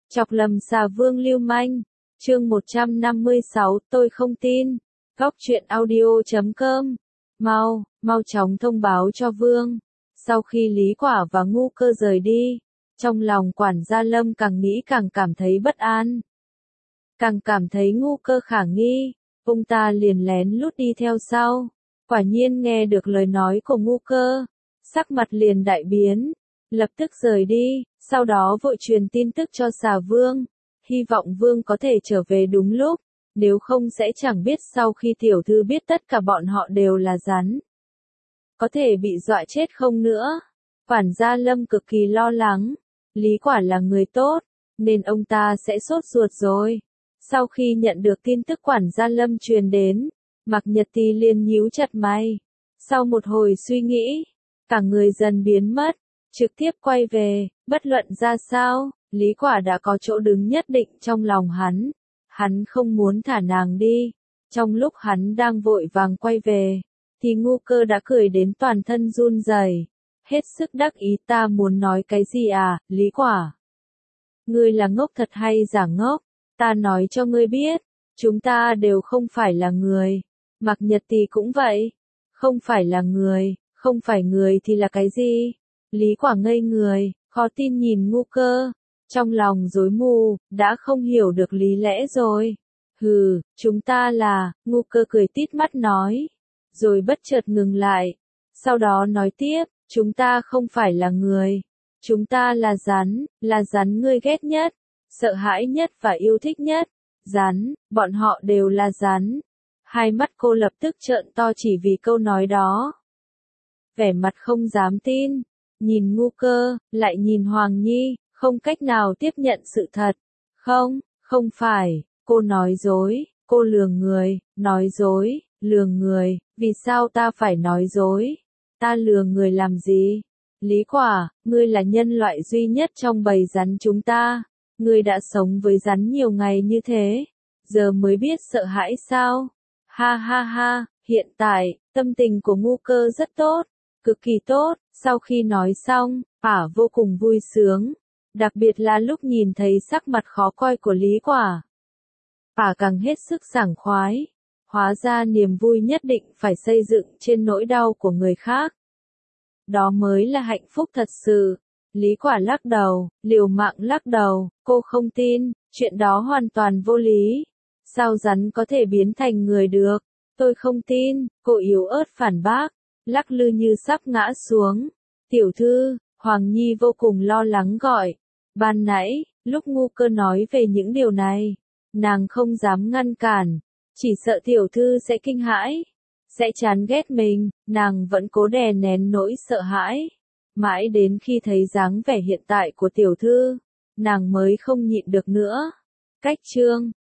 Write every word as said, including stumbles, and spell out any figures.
Chọc lầm xà vương lưu manh. Chương một trăm năm mươi sáu, tôi không tin. Góc truyện audio chấm com. Mau, mau chóng thông báo cho vương. Sau khi Lý Quả và Ngu Cơ rời đi, trong lòng quản gia Lâm càng nghĩ càng cảm thấy bất an. Càng cảm thấy Ngu Cơ khả nghi, ông ta liền lén lút đi theo sau. Quả nhiên nghe được lời nói của Ngu Cơ, sắc mặt liền đại biến, lập tức rời đi, sau đó vội truyền tin tức cho xà vương, hy vọng vương có thể trở về đúng lúc, nếu không sẽ chẳng biết sau khi tiểu thư biết tất cả bọn họ đều là rắn, có thể bị dọa chết không nữa. Quản gia Lâm cực kỳ lo lắng, Lý Quả là người tốt, nên ông ta sẽ sốt ruột rồi. Sau khi nhận được tin tức quản gia Lâm truyền đến, Mạc Nhật Tì liền nhíu chặt mày. Sau một hồi suy nghĩ, cả người dần biến mất, trực tiếp quay về, bất luận ra sao, Lý Quả đã có chỗ đứng nhất định trong lòng hắn. Hắn không muốn thả nàng đi. Trong lúc hắn đang vội vàng quay về, thì Ngu Cơ đã cười đến toàn thân run rẩy, hết sức đắc ý. Ta muốn nói cái gì à, Lý Quả? Ngươi là ngốc thật hay giả ngốc? Ta nói cho ngươi biết, chúng ta đều không phải là người. Mạc Nhật Tì cũng vậy. Không phải là người, không phải người thì là cái gì? Lý Quả ngây người, khó tin nhìn Ngu Cơ. Trong lòng rối mù, đã không hiểu được lý lẽ rồi. Hừ, chúng ta là, Ngu Cơ cười tít mắt nói. Rồi bất chợt ngừng lại. Sau đó nói tiếp, chúng ta không phải là người. Chúng ta là rắn, là rắn ngươi ghét nhất, sợ hãi nhất và yêu thích nhất. Rắn, bọn họ đều là rắn. Hai mắt cô lập tức trợn to chỉ vì câu nói đó. Vẻ mặt không dám tin, nhìn Ngu Cơ, lại nhìn Hoàng Nhi, không cách nào tiếp nhận sự thật. Không, không phải, cô nói dối, cô lừa người, nói dối, lừa người, vì sao ta phải nói dối? Ta lừa người làm gì? Lý Quả, ngươi là nhân loại duy nhất trong bầy rắn chúng ta, ngươi đã sống với rắn nhiều ngày như thế, giờ mới biết sợ hãi sao? Ha ha ha, hiện tại, tâm tình của Ngu Cơ rất tốt, cực kỳ tốt. Sau khi nói xong, ả vô cùng vui sướng, đặc biệt là lúc nhìn thấy sắc mặt khó coi của Lý Quả. Ả càng hết sức sảng khoái, hóa ra niềm vui nhất định phải xây dựng trên nỗi đau của người khác. Đó mới là hạnh phúc thật sự. Lý Quả lắc đầu, liều mạng lắc đầu, cô không tin, chuyện đó hoàn toàn vô lý. Sao rắn có thể biến thành người được? Tôi không tin, cô yếu ớt phản bác, lắc lư như sắp ngã xuống. Tiểu thư, Hoàng Nhi vô cùng lo lắng gọi. Ban nãy, lúc Ngu Cơ nói về những điều này, nàng không dám ngăn cản, chỉ sợ tiểu thư sẽ kinh hãi, sẽ chán ghét mình, nàng vẫn cố đè nén nỗi sợ hãi. Mãi đến khi thấy dáng vẻ hiện tại của tiểu thư, nàng mới không nhịn được nữa. Cách chương